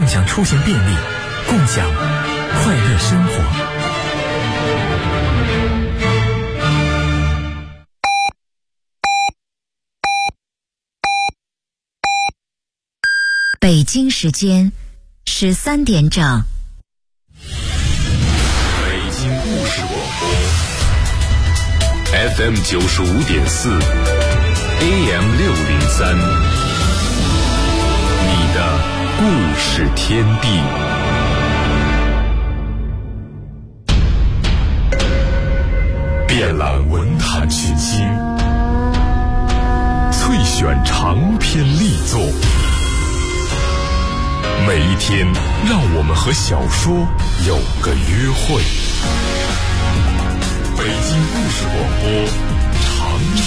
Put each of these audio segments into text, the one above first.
共享出行便利，共享快乐生活。 北京时间13点整。 北京故事广播 FM 95.4 AM 603，你的故事天地。遍览文坛群星，萃选长篇力作。每一天，让我们和小说有个约会。北京故事广播，长寿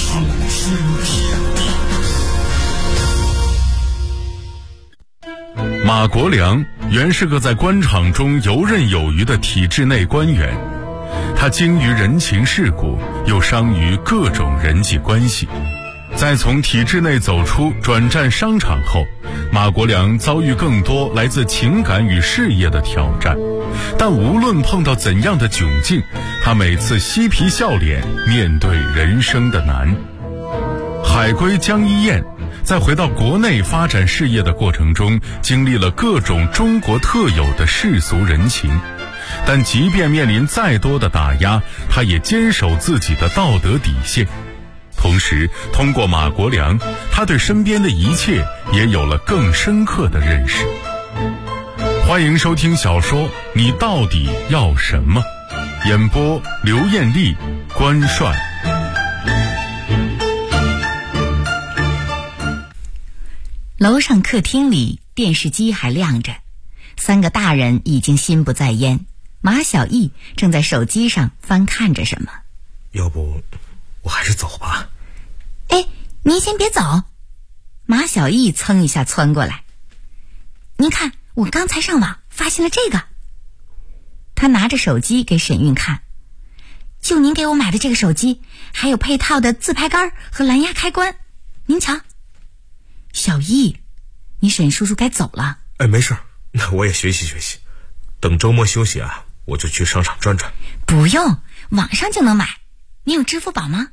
天地。马国良原是个在官场中游刃有余的体制内官员，他精于人情世故，又商于各种人际关系。在从体制内走出，转战商场后，马国良遭遇更多来自情感与事业的挑战，但无论碰到怎样的窘境，他每次嬉皮笑脸面对人生的难。海归江一燕在回到国内发展事业的过程中，经历了各种中国特有的世俗人情，但即便面临再多的打压，他也坚守自己的道德底线。同时，通过马国良，他对身边的一切也有了更深刻的认识。欢迎收听小说《你到底要什么》，演播刘艳丽、关帅。 楼上客厅里，电视机还亮着，三个大人已经心不在焉。马小艺正在手机上翻看着什么。 要不我还是走吧。 哎，您先别走。马小艺噌一下窜过来。您看，我刚才上网发现了这个。他拿着手机给沈韵看。就您给我买的这个手机，还有配套的自拍杆和蓝牙开关，您瞧。小艺，你沈叔叔该走了。 哎，没事，那我也学习学习。等周末休息啊，我就去商场转转。 不用，网上就能买。你有支付宝吗？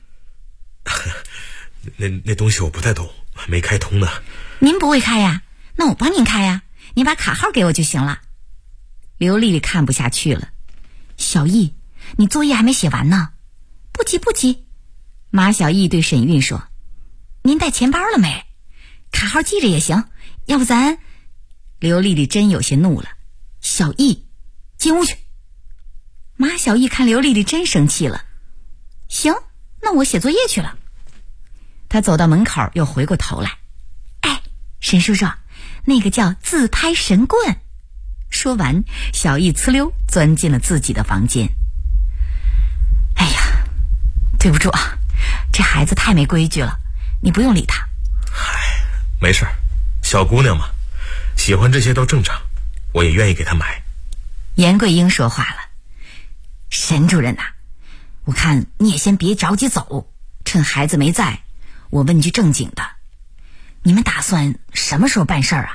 那东西我不太懂，没开通呢。 您不会开呀？那我帮您开呀，您把卡号给我就行了。刘丽丽看不下去了。小艺，你作业还没写完呢。不急不急。马小艺对沈韵说，您带钱包了没？卡号记着也行，要不咱……刘丽丽真有些怒了。小艺，进屋去。马小艺看刘丽丽真生气了。行，那我写作业去了。他走到门口，又回过头来。哎，沈叔叔，那个叫自拍神棍。说完，小艺呲溜钻进了自己的房间。哎呀，对不住啊，这孩子太没规矩了，你不用理他。 唉，没事，小姑娘嘛，喜欢这些都正常，我也愿意给她买。 严桂英说话了。沈主任呐，我看你也先别着急走，趁孩子没在，我问句正经的，你们打算什么时候办事儿啊？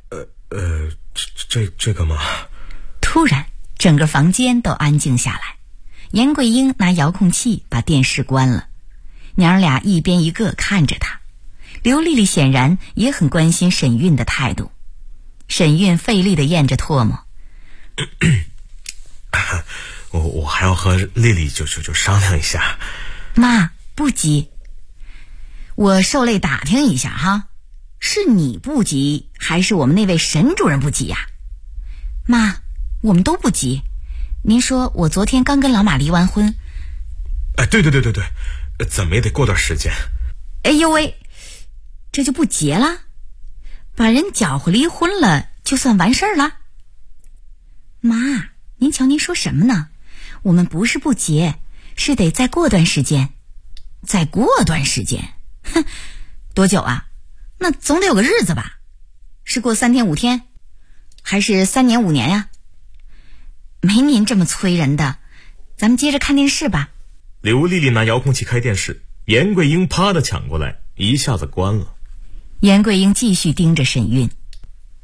这个嘛。 突然，整个房间都安静下来。严桂英拿遥控器把电视关了，娘俩一边一个看着她。刘丽丽显然也很关心沈韵的态度。沈韵费力地咽着唾沫。 我还要和丽丽就商量一下。 妈，不急。我受累打听一下哈，是你不急，还是我们那位沈主任不急呀？妈，我们都不急。您说我昨天刚跟老马离完婚。 哎，对，怎么也得过段时间。 哎呦喂，这就不结了？把人搅和离婚了，就算完事儿了？妈，您瞧您说什么呢？我们不是不结，是得再过段时间。再过段时间？哼，多久啊？那总得有个日子吧？是过3天5天，还是3年5年呀？没您这么催人的，咱们接着看电视吧。 刘丽丽拿遥控器开电视，严桂英啪的抢过来，一下子关了。 严桂英继续盯着沈韵。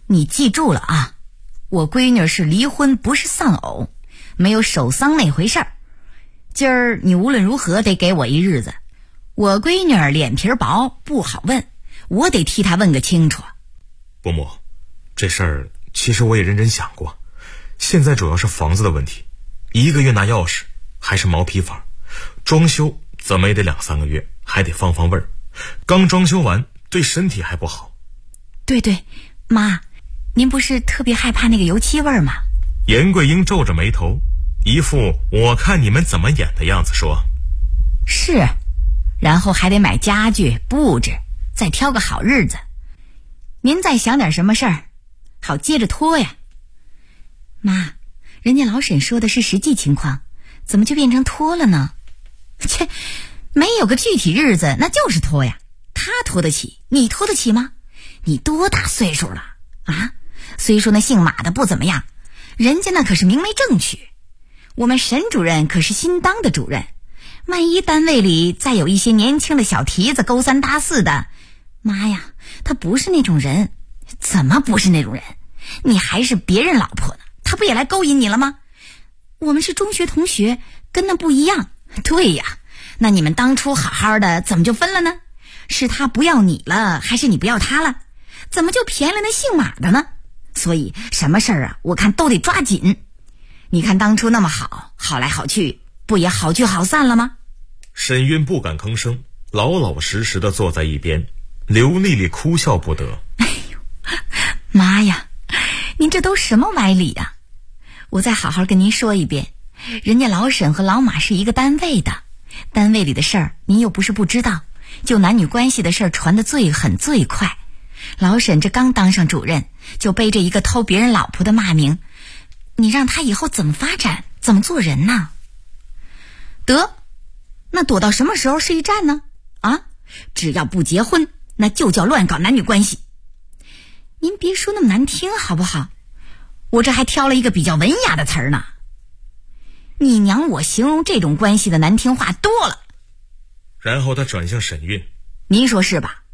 你记住了啊，我闺女是离婚，不是丧偶，没有守丧那回事儿。今儿你无论如何得给我一日子，我闺女脸皮薄，不好问，我得替她问个清楚。 伯母，这事儿其实我也认真想过，现在主要是房子的问题，1个月拿钥匙还是毛坯房，装修怎么也得2-3个月，还得放味儿，刚装修完对身体还不好。 对对，妈，您不是特别害怕那个油漆味儿吗？ 严桂英皱着眉头，一副我看你们怎么演的样子说。 是，然后还得买家具布置，再挑个好日子。您再想点什么事儿，好接着拖呀。妈，人家老沈说的是实际情况，怎么就变成拖了呢？切，没有个具体日子那就是拖呀。他拖得起，你拖得起吗？你多大岁数了啊？虽说那姓马的不怎么样，人家那可是明媒正娶，我们沈主任可是新当的主任，万一单位里再有一些年轻的小蹄子勾三搭四的，妈呀，他不是那种人。怎么不是那种人？你还是别人老婆呢，他不也来勾引你了吗？我们是中学同学，跟那不一样。对呀，那你们当初好好的怎么就分了呢？是他不要你了，还是你不要他了？怎么就便宜了那姓马的呢？所以什么事儿啊，我看都得抓紧。你看当初那么好，好来好去，不也好聚好散了吗？ 沈韵不敢吭声，老老实实的坐在一边。刘丽丽哭笑不得。 哎呦，妈呀，您这都什么歪理啊？我再好好跟您说一遍，人家老沈和老马是一个单位的，单位里的事儿您又不是不知道，就男女关系的事儿传得最狠最快。老沈这刚当上主任，就背着一个偷别人老婆的骂名，你让他以后怎么发展，怎么做人呢？得，那躲到什么时候是一战呢？啊，只要不结婚，那就叫乱搞男女关系。您别说那么难听好不好？我这还挑了一个比较文雅的词儿呢。你娘我形容这种关系的难听话多了。 然后他转向沈韵， 您说是吧？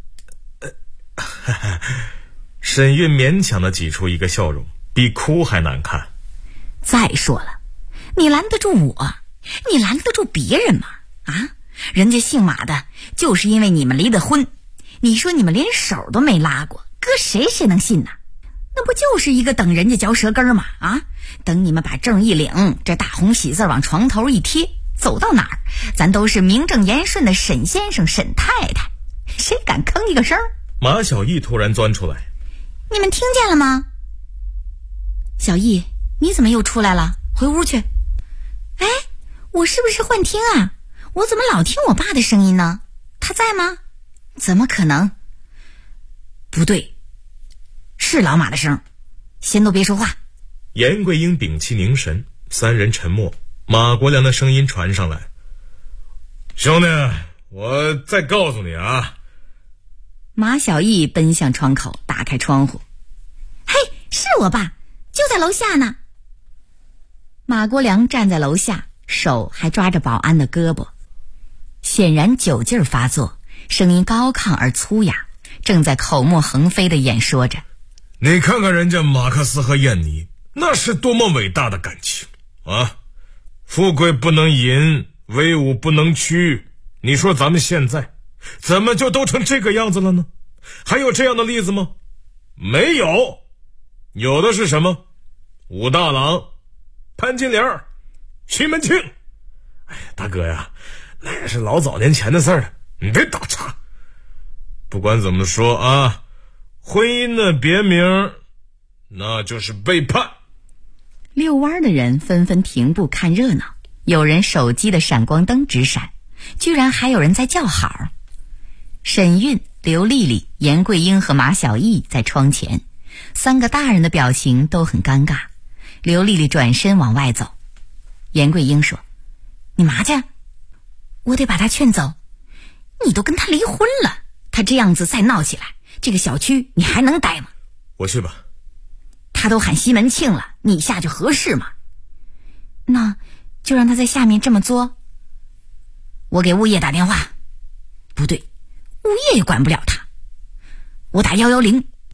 沈韵勉强的挤出一个笑容，比哭还难看。 再说了，你拦得住我，你拦得住别人吗？啊，人家姓马的就是因为你们离的婚，你说你们连手都没拉过，搁谁能信呢？那不就是一个等人家嚼舌根吗？啊，等你们把证一领，这大红喜字往床头一贴，走到哪儿咱都是名正言顺的沈先生沈太太，谁敢吭一个声？ 马小艺突然钻出来， 你们听见了吗？小艺，你怎么又出来了？回屋去。哎，我是不是幻听啊？我怎么老听我爸的声音呢？他在吗？怎么可能？不对，是老马的声，先都别说话。 严桂英屏气凝神，三人沉默。马国良的声音传上来，兄弟，我再告诉你啊。 马小艺奔向窗口，打开窗户。嘿，是我爸，就在楼下呢。马国良站在楼下，手还抓着保安的胳膊，显然酒劲儿发作，声音高亢而粗哑，正在口沫横飞地演说着。 你看看人家马克思和燕妮，那是多么伟大的感情啊！富贵不能淫，威武不能屈。你说咱们现在怎么就都成这个样子了呢？还有这样的例子吗？没有。有的是什么？武大郎、潘金莲、徐门庆。哎呀，大哥呀，那也是老早年前的事儿，你别打岔。不管怎么说啊，婚姻的别名那就是背叛。 遛弯的人纷纷停步看热闹，有人手机的闪光灯直闪，居然还有人在叫好。沈韵、刘丽丽、严桂英和马小艺在窗前，三个大人的表情都很尴尬。刘丽丽转身往外走，严桂英说：你嘛去？我得把他劝走。你都跟他离婚了，他这样子再闹起来，这个小区你还能待吗？ 我去吧。 他都喊西门庆了，你下去合适吗？那就让他在下面这么作。我给物业打电话。不对，物业也管不了他。我打110。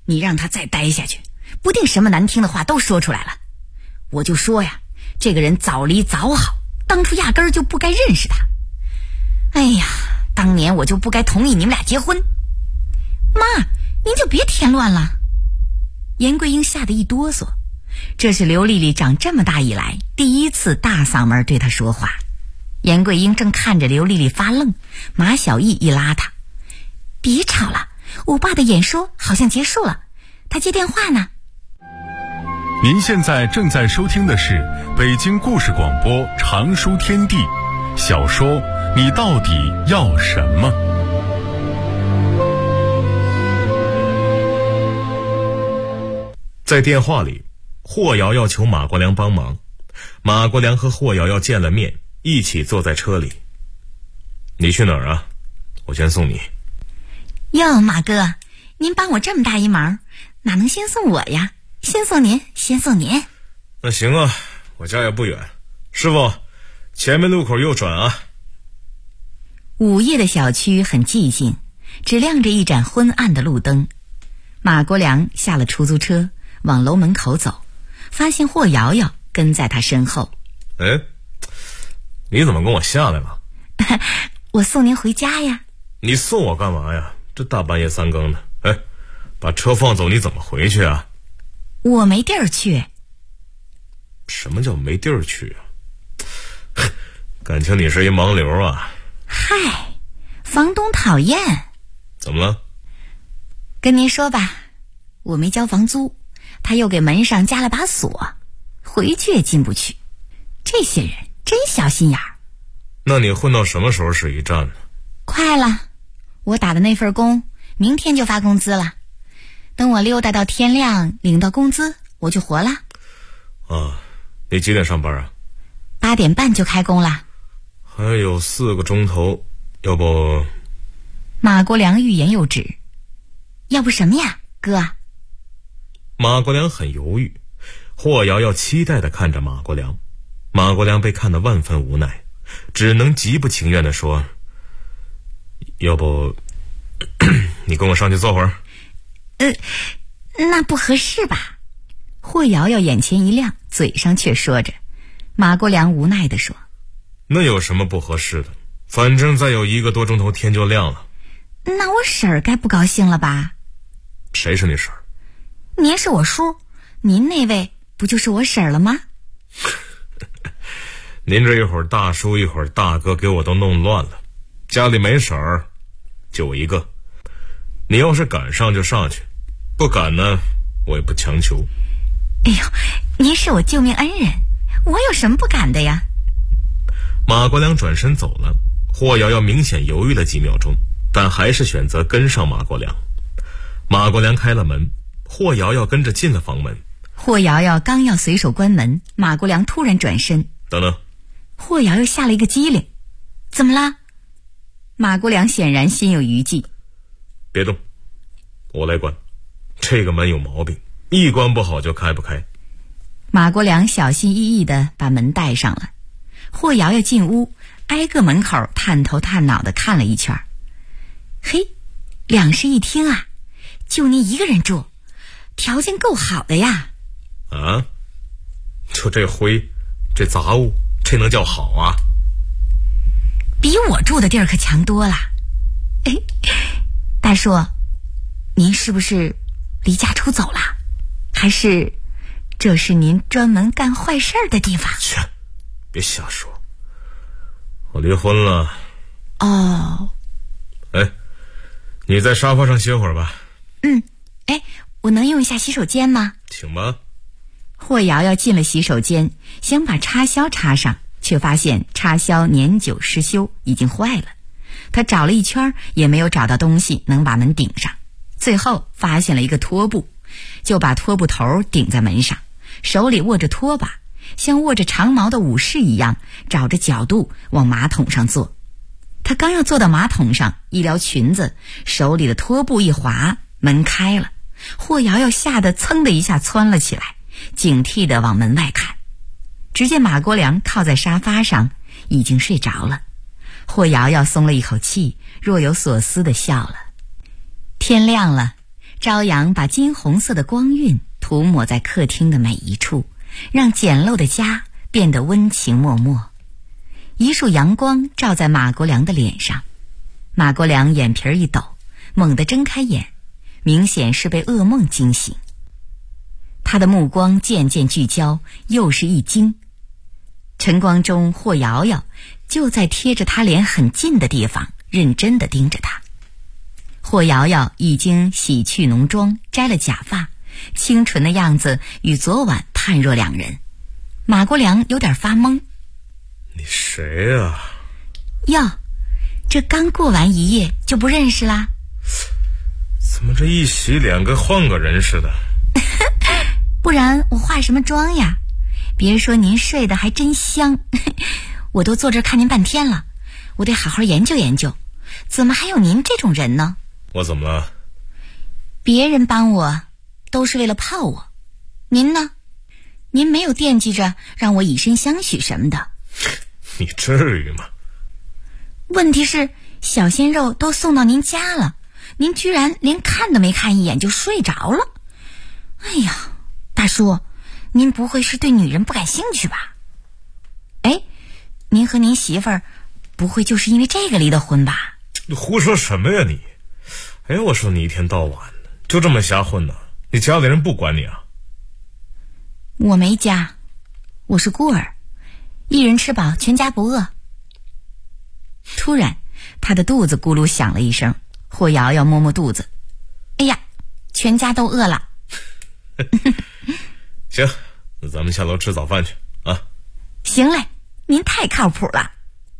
你让他再待下去，不定什么难听的话都说出来了。我就说呀，这个人早离早好，当初压根儿就不该认识他。哎呀，当年我就不该同意你们俩结婚。妈，您就别添乱了。严桂英吓得一哆嗦，这是刘丽丽长这么大以来第一次大嗓门对她说话。严桂英正看着刘丽丽发愣，马小艺一拉她：别吵了，我爸的演说好像结束了，他接电话呢。 您现在正在收听的是北京故事广播长书天地小说《你到底要什么》。 在电话里，霍瑶要求马国良帮忙。马国良和霍瑶瑶见了面，一起坐在车里。你去哪儿啊？我先送你。 哟，马哥，您帮我这么大一忙，哪能先送我呀？先送您，先送您。 那行啊，我家也不远。师傅，前面路口右转啊。 午夜的小区很寂静，只亮着一盏昏暗的路灯。马国良下了出租车，往楼门口走，发现霍瑶瑶跟在他身后。 哎，你怎么跟我下来了？ 我送您回家呀。 你送我干嘛呀？这大半夜三更的。哎，把车放走，你怎么回去啊？ 我没地儿去。 什么叫没地儿去啊？感情你是一盲流啊？ 嗨，房东讨厌。 怎么了？ 跟您说吧，我没交房租，他又给门上加了把锁，回去也进不去。这些人真小心眼儿。 那你混到什么时候是一站呢？ 快了，我打的那份工明天就发工资了，等我溜达到天亮领到工资我就活了。 啊，你几点上班啊 ？8点半就开工了。 还有4个钟头，要不…… 马国良欲言又止。要不什么呀，哥？ 马国良很犹豫，霍瑶瑶期待地看着马国良。马国良被看得万分无奈，只能极不情愿地说：要不你跟我上去坐会儿？ 那不合适吧？霍瑶瑶眼前一亮，嘴上却说着。马国良无奈地说： 那有什么不合适的？反正再有1个多钟头天就亮了。 那我婶儿该不高兴了吧？ 谁是你婶儿？ 您是我叔，您那位不就是我婶儿了吗？ 您这一会儿大叔一会儿大哥，给我都弄乱了。家里没婶儿，就我一个。你要是敢上就上去，不敢呢，我也不强求。 哎呦，您是我救命恩人，我有什么不敢的呀？ 马国良转身走了，霍瑶瑶明显犹豫了几秒钟，但还是选择跟上马国良。马国良开了门，霍瑶瑶跟着进了房门。 霍瑶瑶刚要随手关门，马国良突然转身。 等等。 霍瑶瑶吓了一个机灵。怎么了？马国良显然心有余悸。 别动，我来关。这个门有毛病，一关不好就开不开。 马国良小心翼翼地把门带上了。霍瑶瑶进屋，挨个门口探头探脑地看了一圈。嘿，两室一厅啊，就您一个人住，条件够好的呀。 啊？就这灰，这杂物，这能叫好啊？ 比我住的地儿可强多了。哎，大叔，您是不是离家出走了？还是这是您专门干坏事的地方？ 切，别瞎说，我离婚了。 哦。 哎，你在沙发上歇会儿吧。 哎，我能用一下洗手间吗？ 请吧。 霍瑶瑶进了洗手间，想把插销插上，却发现插销年久失修，已经坏了。她找了一圈也没有找到东西能把门顶上，最后发现了一个拖布，就把拖布头顶在门上，手里握着拖把，像握着长矛的武士一样，找着角度往马桶上坐。她刚要坐到马桶上，一撩裙子，手里的拖布一滑，门开了。霍瑶瑶吓得噌的一下窜了起来，警惕地往门外看。只见马国良靠在沙发上，已经睡着了。霍瑶瑶松了一口气，若有所思地笑了。天亮了， 朝阳把金红色的光晕涂抹在客厅的每一处，让简陋的家变得温情脉脉。一束阳光照在马国良的脸上，马国良眼皮一抖，猛地睁开眼，明显是被噩梦惊醒。他的目光渐渐聚焦，又是一惊。晨光中，霍瑶瑶就在贴着他脸很近的地方认真地盯着他。霍瑶瑶已经洗去浓妆，摘了假发，清纯的样子与昨晚判若两人。马国良有点发懵。 你谁啊？ 哟，这刚过完一夜就不认识啦？ 怎么这一洗脸跟换个人似的？ 不然我化什么妆呀？别说您睡得还真香，我都坐这儿看您半天了，我得好好研究研究，怎么还有您这种人呢？ 我怎么了？ 别人帮我都是为了泡我，您呢？您没有惦记着让我以身相许什么的。 你至于吗？ 问题是小鲜肉都送到您家了，您居然连看都没看一眼就睡着了。哎呀，大叔，您不会是对女人不感兴趣吧？哎，您和您媳妇儿不会就是因为这个离的婚吧？ 你胡说什么呀你？哎，我说你一天到晚的就这么瞎混呢？你家里人不管你啊？ 我没家，我是孤儿，一人吃饱全家不饿。突然他的肚子咕噜响了一声，霍瑶瑶摸摸肚子，哎呀，全家都饿了。 行，那咱们下楼吃早饭去啊。 行嘞，您太靠谱了。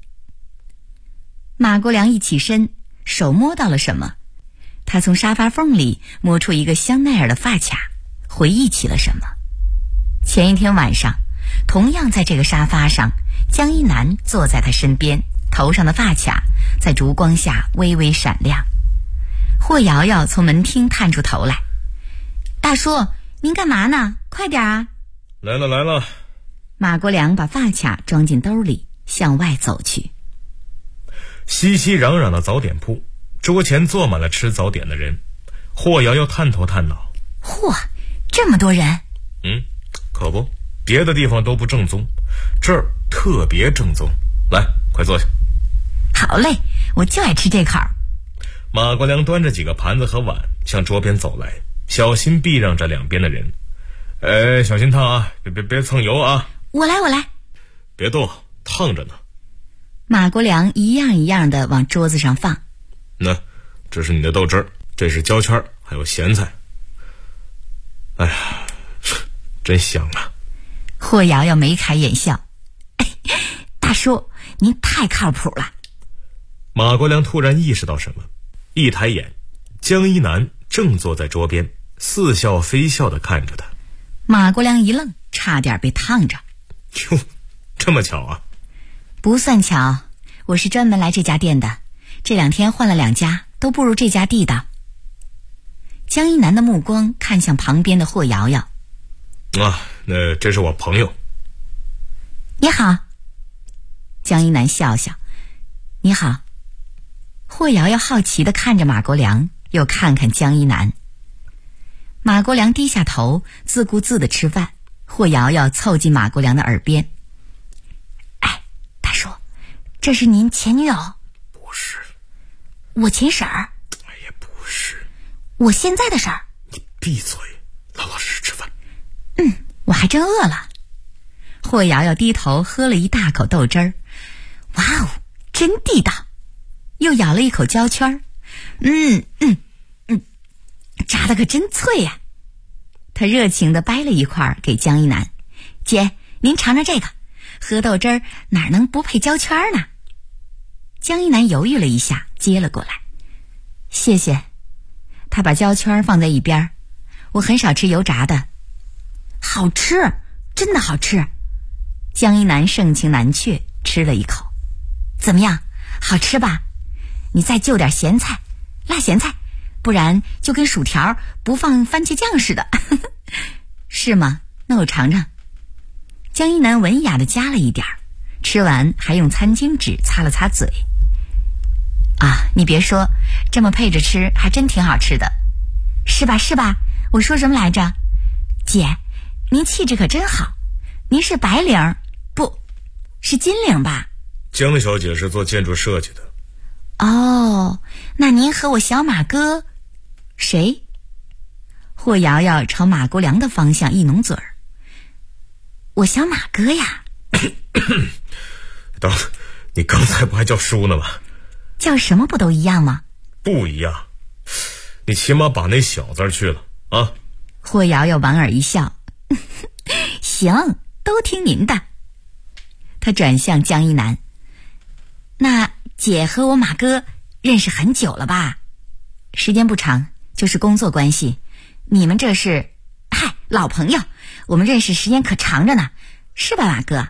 马国良一起身，手摸到了什么，他从沙发缝里摸出一个香奈儿的发卡，回忆起了什么。前一天晚上，同样在这个沙发上，江一南坐在他身边，头上的发卡在烛光下微微闪亮。霍瑶瑶从门厅探出头来，大叔，您干嘛呢？快点啊！ 来了来了。 马国良把发卡装进兜里，向外走去。 熙熙攘攘的早点铺，桌前坐满了吃早点的人。霍瑶瑶探头探脑， 嚯，这么多人！ 可不，别的地方都不正宗，这儿特别正宗。来，快坐下。 好嘞，我就爱吃这口。 马国良端着几个盘子和碗向桌边走来，小心避让着两边的人。小心烫啊，别蹭油啊。 我来。 别动，烫着呢。 马国良一样一样的往桌子上放。 那这是你的豆汁儿，这是焦圈，还有咸菜。哎呀，真香啊！ 霍瑶瑶眉开眼笑，大叔，您太靠谱了。 马国良突然意识到什么，一抬眼，江一南正坐在桌边，似笑非笑地看着他。 马国良一愣，差点被烫着。 哟，这么巧啊？ 不算巧，我是专门来这家店的，这2天换了2家，都不如这家地道。江一南的目光看向旁边的霍瑶瑶。 那这是我朋友。 你好。江一南笑笑。你好。霍瑶瑶好奇地看着马国良，又看看江一南。马国良低下头，自顾自地吃饭。霍瑶瑶凑近马国良的耳边，哎，大叔，这是您前女友？ 不是。 我前婶儿？ 也不是。 我现在的婶儿？ 你闭嘴，老老实实吃饭。 我还真饿了。霍瑶瑶低头喝了一大口豆汁儿，哇哦，真地道。又咬了一口焦圈，炸得可真脆呀。他热情地掰了一块给江一南，姐，您尝尝这个，喝豆汁儿哪能不配焦圈呢？江一南犹豫了一下，接了过来，谢谢。他把焦圈放在一边，我很少吃油炸的。好吃，真的好吃。江一南盛情难却，吃了一口。怎么样，好吃吧？你再就点咸菜，辣咸菜，不然就跟薯条不放番茄酱似的。是吗？那我尝尝。江一南文雅地加了一点，吃完还用餐巾纸擦了擦嘴。你别说，这么配着吃还真挺好吃的。 是吧是吧？我说什么来着？姐，您气质可真好，您是白领，不是金领吧？ 江小姐是做建筑设计的。 哦，那您和我小马哥谁？霍瑶瑶朝马国良的方向一拢嘴儿。我小马哥呀。 等，你刚才不还叫叔呢吗？ 叫什么不都一样吗？ 不一样，你起码把那小字去了啊。 霍瑶瑶莞尔一笑，行，都听您的。他转向江一南，那姐和我马哥认识很久了吧？时间不长，就是工作关系。你们这是，嗨，老朋友，我们认识时间可长着呢，是吧，马哥？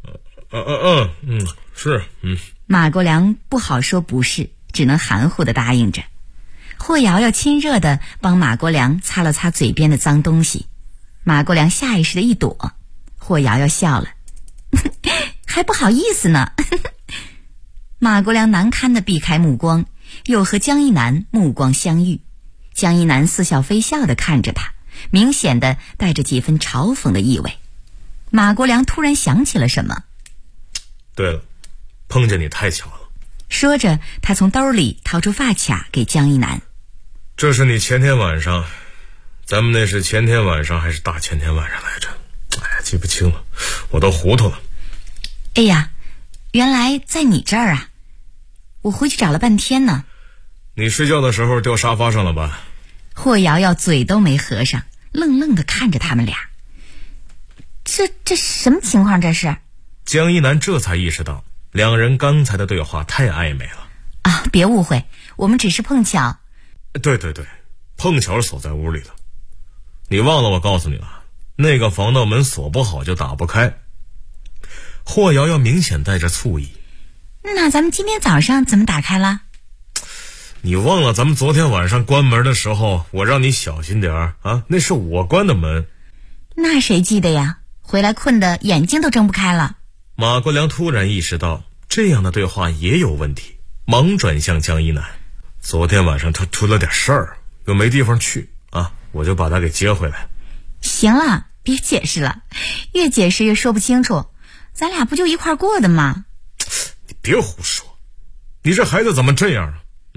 是。 马国良不好说不是，只能含糊地答应着。霍瑶瑶亲热地帮马国良擦了擦嘴边的脏东西，马国良下意识地一躲。霍瑶瑶笑了，还不好意思呢。马国良难堪地避开目光，又和江一南目光相遇。江一南似笑非笑地看着他，明显地带着几分嘲讽的意味。马国良突然想起了什么。 对了，碰见你太巧了。 说着，他从兜里掏出发卡给江一南。 这是你前天晚上，咱们那是前天晚上还是大前天晚上来着？记不清了，我都糊涂了。 哎呀，原来在你这儿啊！我回去找了半天呢。 你睡觉的时候掉沙发上了吧？ 霍瑶瑶嘴都没合上，愣愣地看着他们俩。这什么情况这是？ 江一南这才意识到两人刚才的对话太暧昧了啊！别误会，我们只是碰巧。 对，碰巧锁在屋里了。你忘了我告诉你了，那个防盗门锁不好就打不开。霍瑶瑶明显带着醋意。 那咱们今天早上怎么打开了？ 你忘了咱们昨天晚上关门的时候，我让你小心点儿啊，那是我关的门。 那谁记得呀？回来困得眼睛都睁不开了。 马国良突然意识到这样的对话也有问题，忙转向江一南。昨天晚上他出了点事儿，又没地方去啊，我就把他给接回来。 行了，别解释了，越解释越说不清楚。咱俩不就一块过的吗？ 你别胡说，你这孩子怎么这样啊？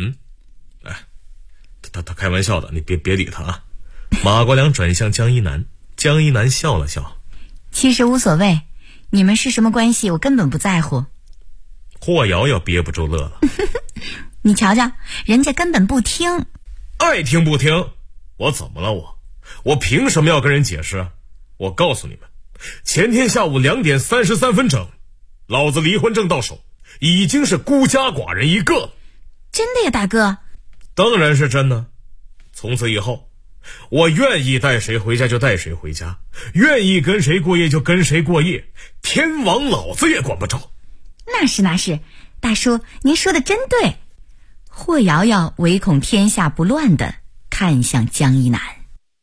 他开玩笑的，你别理他啊。马国良转向江一南，江一南笑了笑。 其实无所谓，你们是什么关系我根本不在乎。 霍瑶瑶憋不住乐了。 你瞧瞧，人家根本不听。 爱听不听，我怎么了我凭什么要跟人解释？我告诉你们，前天下午2点33分整，老子离婚证到手，已经是孤家寡人一个了。 真的呀，大哥？ 当然是真的。从此以后，我愿意带谁回家就带谁回家，愿意跟谁过夜就跟谁过夜，天王老子也管不着。 那是，大叔您说的真对。霍瑶瑶唯恐天下不乱地看向江一南。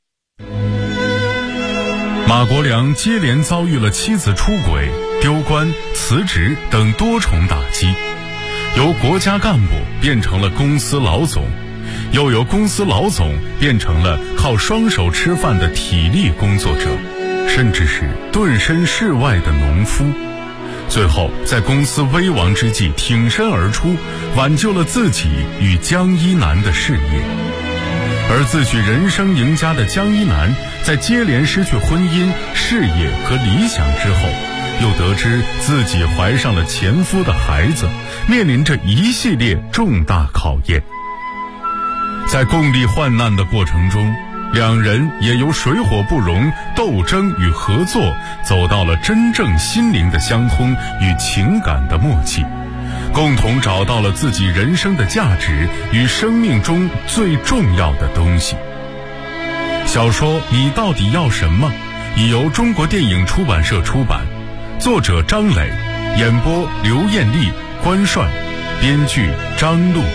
马国良接连遭遇了妻子出轨、丢官、辞职等多重打击，由国家干部变成了公司老总，又由公司老总变成了靠双手吃饭的体力工作者，甚至是顿身事外的农夫。最后在公司危亡之际挺身而出，挽救了自己与江一南的事业。而自诩人生赢家的江一南，在接连失去婚姻、事业和理想之后，又得知自己怀上了前夫的孩子，面临着一系列重大考验。在共历患难的过程中，两人也由水火不容、斗争与合作，走到了真正心灵的相通与情感的默契，共同找到了自己人生的价值与生命中最重要的东西。小说《你到底要什么》已由中国电影出版社出版，作者张磊，演播刘艳丽、关帅，编剧张璐。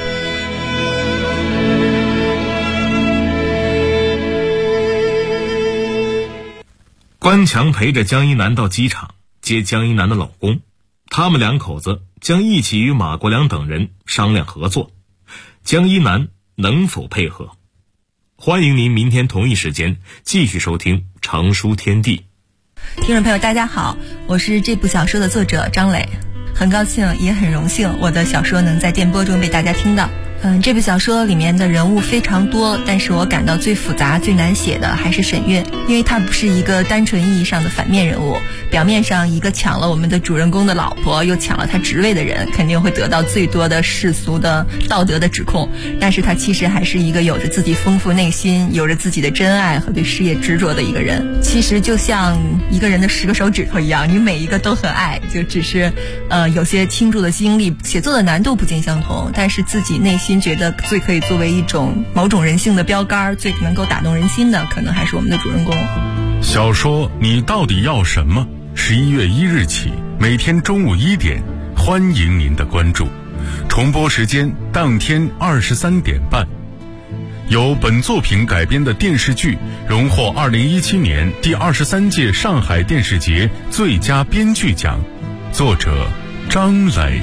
关强陪着江一南到机场接江一南的老公，他们两口子将一起与马国良等人商量合作，江一南能否配合？ 欢迎您明天同一时间继续收听常书天地。 听众朋友大家好，我是这部小说的作者张磊，很高兴也很荣幸我的小说能在电波中被大家听到。这部小说里面的人物非常多，但是我感到最复杂最难写的还是沈月，因为她不是一个单纯意义上的反面人物，表面上一个抢了我们的主人公的老婆又抢了他职位的人，肯定会得到最多的世俗的道德的指控，但是他其实还是一个有着自己丰富内心，有着自己的真爱和对事业执着的一个人。其实就像一个人的10个手指头一样，你每一个都很爱，就只是有些倾注的精力，写作的难度不尽相同，但是自己内心觉得最可以作为一种某种人性的标杆，最能够打动人心的，可能还是我们的主人公。 小说你到底要什么？11月1日起，每天中午1点，欢迎您的关注。重播时间当天23点半。由本作品改编的电视剧荣获2017年第23届上海电视节最佳编剧奖，作者张磊。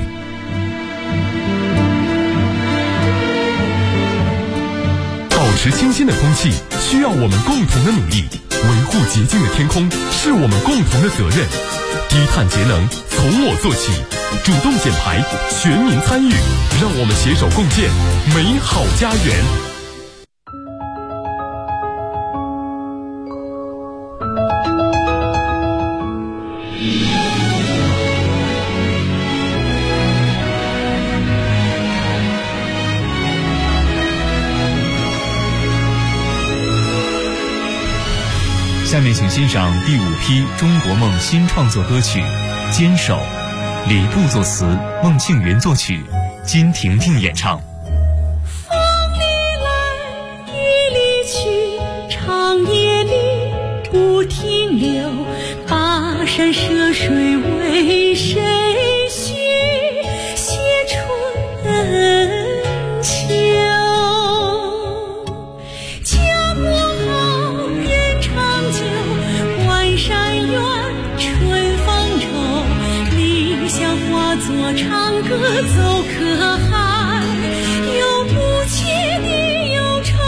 保持清新的空气需要我们共同的努力，维护洁净的天空是我们共同的责任。低碳节能从我做起，主动减排，全民参与，让我们携手共建美好家园。 下面请欣赏第5批中国梦新创作歌曲《坚守》，李布作词，孟庆云作曲，金婷婷演唱。 风里来，雨里去，长夜里不停留，跋山涉水为谁许？写春秋。做唱歌走可海，有不竭的忧愁。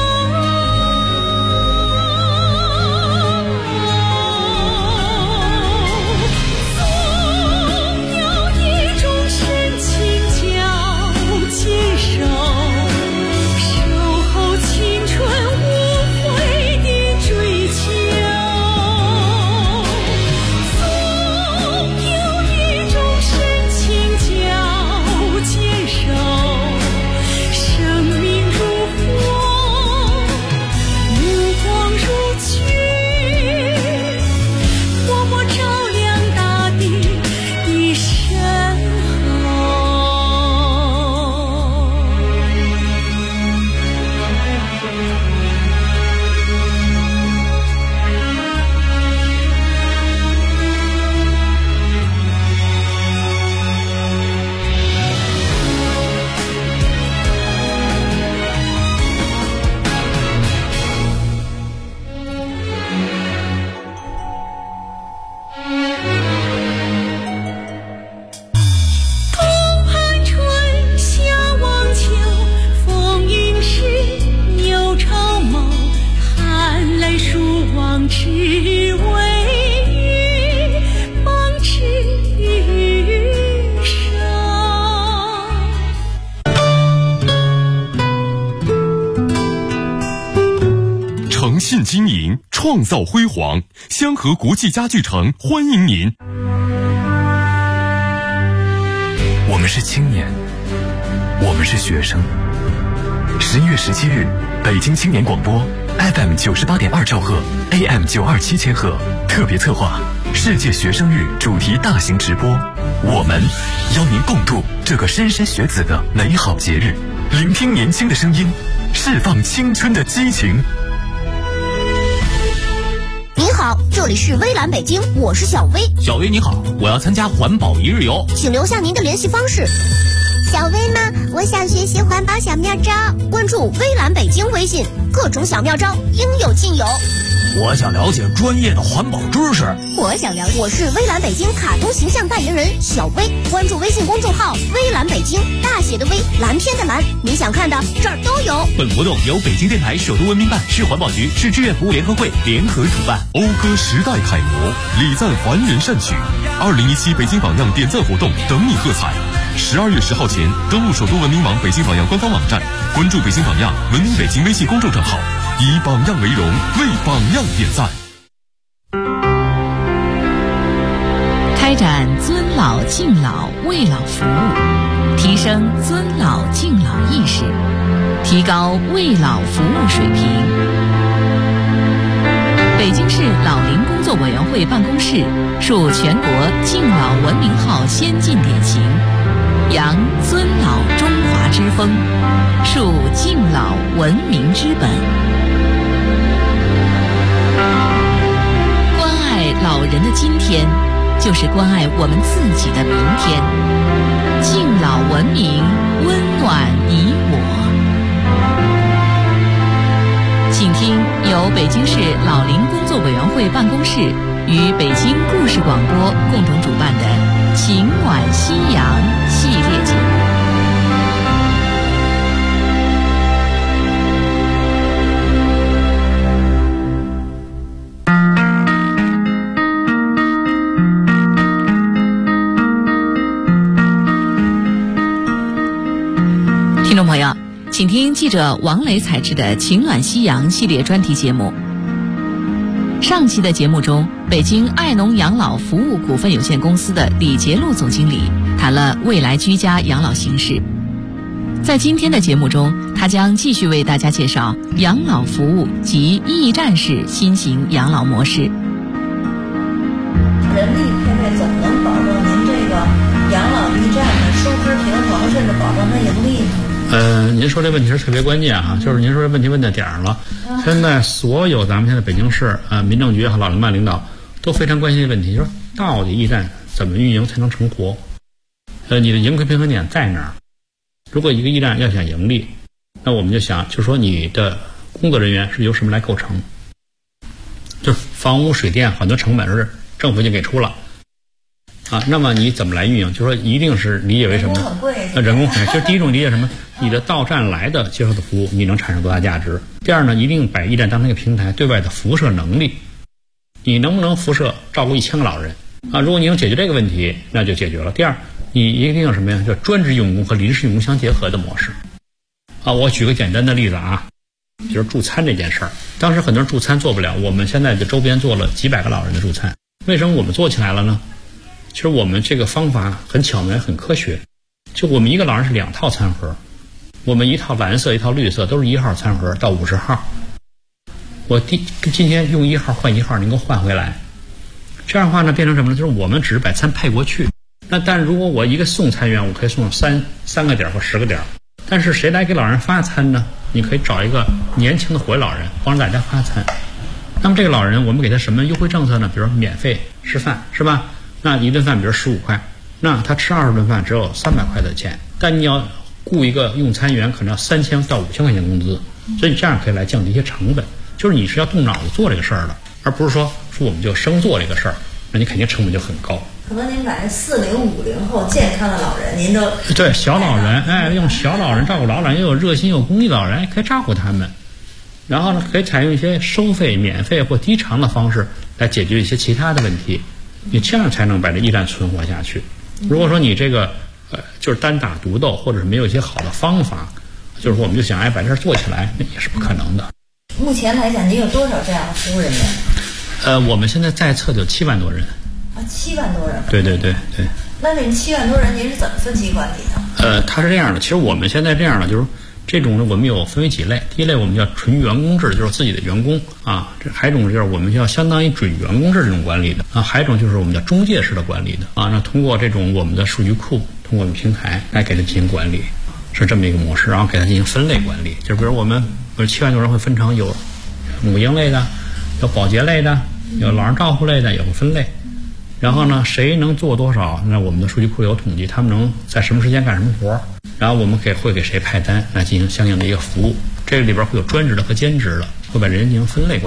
总有一种深情叫坚守，守候青春无悔的追求。总有一种深情坚守，生命如火，目光如炬，默默照亮大地的身后。只为予梦之余生。 诚信经营，创造辉煌。香河国际家具城欢迎您。 我们是青年，我们是学生。11月17日，北京青年广播 FM 98.2兆赫 AM 927千赫特别策划世界学生日主题大型直播，我们邀您共度这个莘莘学子的美好节日，聆听年轻的声音，释放青春的激情。 您好，这里是微蓝北京，我是小薇。 小薇你好，我要参加环保一日游， 请留下您的联系方式。 小薇呢？我想学习环保小妙招， 关注微蓝北京微信，各种小妙招应有尽有。 我想了解专业的环保知识。 我想了解。我是微蓝北京卡通形象代言人小薇，关注微信公众号微蓝北京，大写的微，蓝天的蓝，你想看的这儿都有。 本活动由北京电台首都文明办、市环保局、市志愿服务联合会联合主办。 讴歌时代楷模，礼赞还人善举。2017北京榜样点赞活动等你喝彩。12月10号前登录首都文明网北京榜样官方网站，关注北京榜样文明北京微信公众账号，以榜样为荣，为榜样点赞。 开展尊老敬老为老服务，提升尊老敬老意识，提高为老服务水平。北京市老龄工作委员会办公室树全国敬老文明号先进典型，扬尊老中华之风，树敬老文明之本。关爱老人的今天，就是关爱我们自己的明天。敬老文明，温暖你我。请听由北京市老龄工作委员会办公室与北京故事广播共同主办的《情暖夕阳》系列节目。听众朋友，请听记者王磊采制的《情暖夕阳》系列专题节目。上期的节目中，北京爱农养老服务股份有限公司的李杰路总经理谈了未来居家养老形势。在今天的节目中，他将继续为大家介绍养老服务及驿站式新型养老模式。 人力配备怎么能保证您这个养老驿站的收支平衡，甚至保证它盈利呢？ 您说这问题是特别关键啊，就是您说这问题问在点儿了。现在所有咱们现在北京市民政局和老龄办领导都非常关心的问题，就是到底驿站怎么运营才能成活？你的盈亏平衡点在哪儿？如果一个驿站要想盈利，那我们就想，就是说你的工作人员是由什么来构成？就是房屋、水电很多成本是政府已经给出了。那么你怎么来运营？就是说一定是理解为什么呢？人工很贵。就是第一种理解什么？你的到站来的接受的服务，你能产生多大价值？第二呢，一定把驿站当成一个平台，对外的辐射能力，你能不能辐射照顾1000个老人如果你能解决这个问题，那就解决了。第二，你一定有什么呀？叫专职用工和临时用工相结合的模式我举个简单的例子比如助餐这件事儿，当时很多人助餐做不了，我们现在就周边做了几百个老人的助餐。为什么我们做起来了呢？其实我们这个方法很巧妙很科学，就我们一个老人是2套餐盒，我们一套蓝色一套绿色，都是1号餐盒到50号，我今天用1号换1号，你给我换回来。这样的话呢，变成什么呢？就是我们只是把餐配过去，但是如果我一个送餐员，我可以送3个点或10个点，但是谁来给老人发餐呢？你可以找一个年轻的活老人帮着大家发餐。那么这个老人我们给他什么优惠政策呢？比如免费吃饭，是吧？那一顿饭比如15块，那他吃20顿饭只有300块的钱，但你要雇一个用餐员可能要3000到5000块钱工资，所以这样可以来降低一些成本。就是你是要动脑子做这个事儿的，而不是说我们就生做这个事儿，那你肯定成本就很高。 可能您把这40、50后健康的老人，您都对小老人，用小老人照顾老人，又有热心有公益老人，可以照顾他们。然后呢，可以采用一些收费、免费或低偿的方式来解决一些其他的问题。你这样才能把这驿站存活下去。如果说你这个就是单打独斗，或者是没有一些好的方法，就是说我们就想把这事做起来，那也是不可能的。 目前来讲，您有多少这样的服务人员？ 我们现在在册有7万多人。 7万多人。 对。 那这7万多人，您是怎么分级管理的？ 它是这样的，其实我们现在这样的，就是这种呢，我们有分为几类。第一类我们叫纯员工制，就是自己的员工还有一种就是我们叫相当于准员工制这种管理的还有一种就是我们叫中介式的管理的那通过这种我们的数据库，通过我们平台来给它进行管理，是这么一个模式，然后给它进行分类管理。就比如我们7万多人会分成有母婴类的，有保洁类的，有老人照护类的，也会分类。然后呢，谁能做多少，那我们的数据库有统计，他们能在什么时间干什么活，然后我们会给谁派单来进行相应的一个服务。这个里边会有专职的和兼职的，会把人进行分类管理。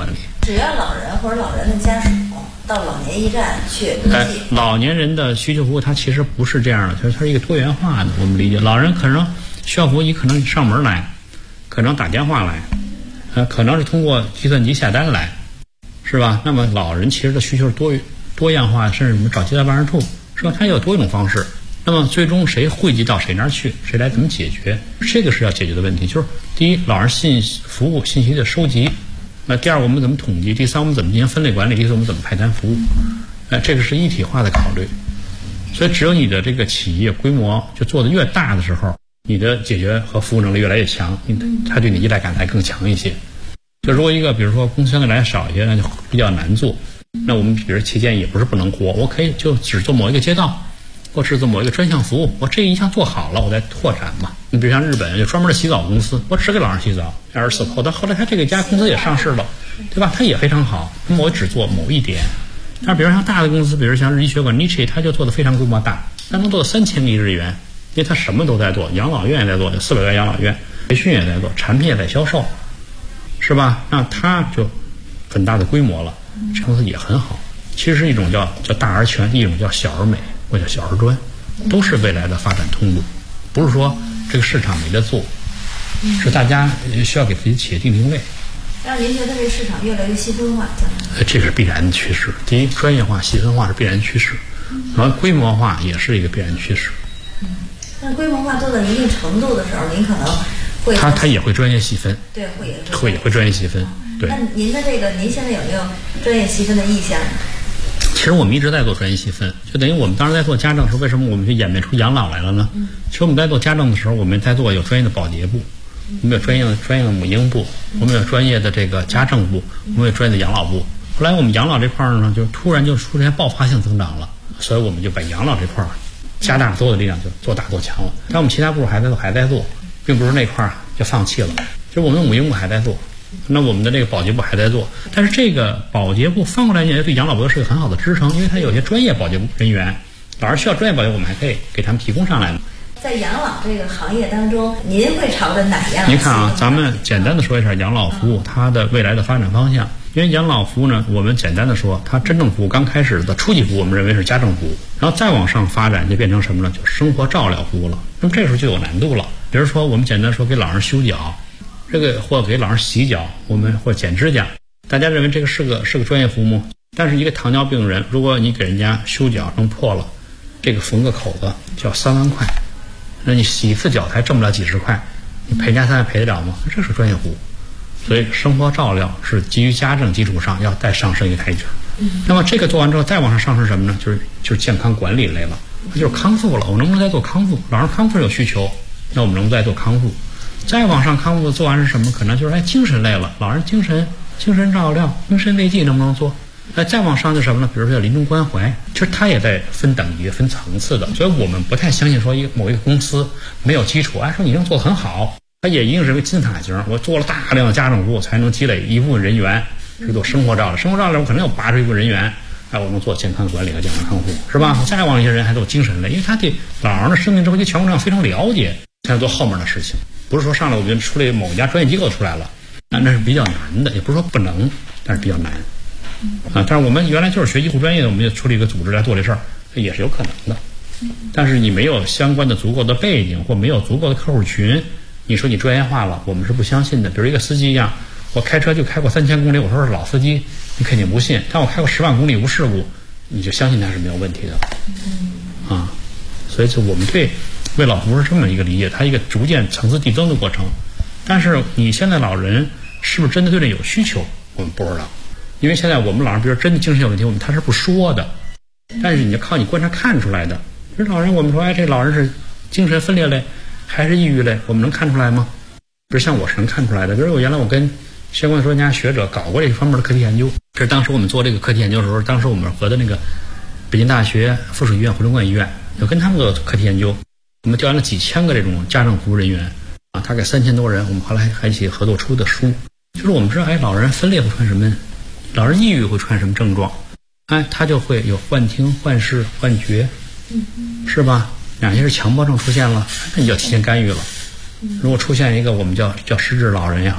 只要老人或者老人的家属到老年驿站去登记。 老年人的需求服务它其实不是这样的，它是一个多元化的。我们理解，老人可能需要服务，你可能上门来，可能打电话来，可能是通过计算机下单来，是吧？那么老人其实的需求是多样化，甚至我们找接待办事处，是吧？它有多种方式。那么最终谁汇集到谁那儿去，谁来怎么解决，这个是要解决的问题。就是第一，老人服务信息的收集；那第二，我们怎么统计；第三，我们怎么进行分类管理；第四，我们怎么派单服务。这个是一体化的考虑。所以只有你的这个企业规模就做得越大的时候，你的解决和服务能力越来越强，它对你依赖感才更强一些。就如果一个比如说公司相对来少一些，那就比较难做。那我们比如期间也不是不能活，我可以就只做某一个街道，或者做某一个专项服务，我这一项做好了，我再拓展嘛。你比如像日本有专门的洗澡公司，我只给老人洗澡，24口，但后来他这个家公司也上市了，对吧？它也非常好。那么我只做某一点。但是比如像大的公司，比如像日医血管 Niche， 它就做的非常规模大，它能做3000亿日元，因为它什么都在做，养老院也在做，有400个养老院，培训也在做，产品也在销售，是吧？那它就很大的规模了，这公司也很好。其实是一种叫大而全，一种叫小而美，或者小而专，都是未来的发展通路。不是说这个市场没得做，是大家需要给自己企业定位。 让您觉得这个市场越来越细分化， 这个是必然的趋势。第一，专业化、细分化是必然趋势，然后规模化也是一个必然趋势。 但规模化做到一定程度的时候，您可能会它也会专业细分， 对， 也会专业细分。对。 那您的这个，您现在有没有专业细分的意向？ 其实我们一直在做专业细分，就等于我们当时在做家政的时候，为什么我们就演变出养老来了呢？其实我们在做家政的时候，我们在做有专业的保洁部，我们有专业的母婴部，我们有专业的这个家政部，我们有专业的养老部。后来我们养老这块呢，就突然就出现爆发性增长了，所以我们就把养老这块加大所有的力量，就做大做强了。但我们其他部还在做，并不是那块就放弃了，就是我们的母婴部还在做。那我们的这个保洁部还在做，但是这个保洁部翻过来也对养老部是个很好的支撑，因为它有些专业保洁人员，老人需要专业保洁，我们还可以给他们提供上来的。 在养老这个行业当中，您会朝着哪样？ 您看啊，咱们简单的说一下养老服务它的未来的发展方向。因为养老服务呢，我们简单的说，它真正服务刚开始的初级服务，我们认为是家政服务，然后再往上发展就变成什么呢？就生活照料服务了。那么这个时候就有难度了。比如说我们简单说给老人修脚。这个或给老人洗脚，我们或剪指甲，大家认为这个是个专业服务吗？但是一个糖尿病人，如果你给人家修脚弄破了，这个缝个口子就要3万块，那你洗一次脚才挣不了几十块，你赔人家3万赔得了吗？这是专业服务。所以生活照料是基于家政基础上要再上升一个台阶。那么这个做完之后再往上上升什么呢？就是健康管理类了，就是康复了。我能不能再做康复？老人康复有需求，那我们能不能再做康复？再往上康复做完是什么？可能就是精神类了，老人精神照料、精神慰藉能不能做？再往上就什么呢？比如说叫临终关怀，其实它也在分等级、分层次的。所以我们不太相信说某一个公司没有基础，说你能做得很好，它也一定是个金字塔型。我做了大量的家政服务，才能积累一部分人员是做生活照料，生活照料我可能有80余部分人员，我能做健康管理和健康康复，是吧？再往一些人还做精神类，因为他对老人的生命周期全过程非常了解，才做后面的事情。不是说上来我们出来某家专业机构出来了，那是比较难的，也不是说不能，但是比较难但是我们原来就是学医护专业的，我们就出了一个组织来做这事儿，这也是有可能的。但是你没有相关的足够的背景，或没有足够的客户群，你说你专业化了，我们是不相信的。比如一个司机一样，我开车就开过3000公里，我说是老司机，你肯定不信；但我开过10万公里无事故，你就相信它是没有问题的所以就我们对为老服务是这么一个理解，它一个逐渐层次递增的过程。但是你现在老人是不是真的对这有需求，我们不知道。因为现在我们老人比如真的精神有问题，我们他是不说的，但是你靠你观察看出来的。比如老人，我们说这老人是精神分裂类还是抑郁类，我们能看出来吗？比如像我是能看出来的。比如原来我跟相关的专家学者搞过这方面的课题研究，这是当时我们做这个课题研究的时候，当时我们和的那个北京大学附属医院回龙观医院有跟他们做课题研究，我们调研了几千个这种家政服务人员大概3000多人，我们后来还一起合作出的书，就是我们知道老人分裂会出现什么，老人抑郁会出现什么症状，他就会有幻听、幻视、幻觉，是吧？哪些是强迫症出现了，那你就要提前干预了。如果出现一个我们叫失智老人也好，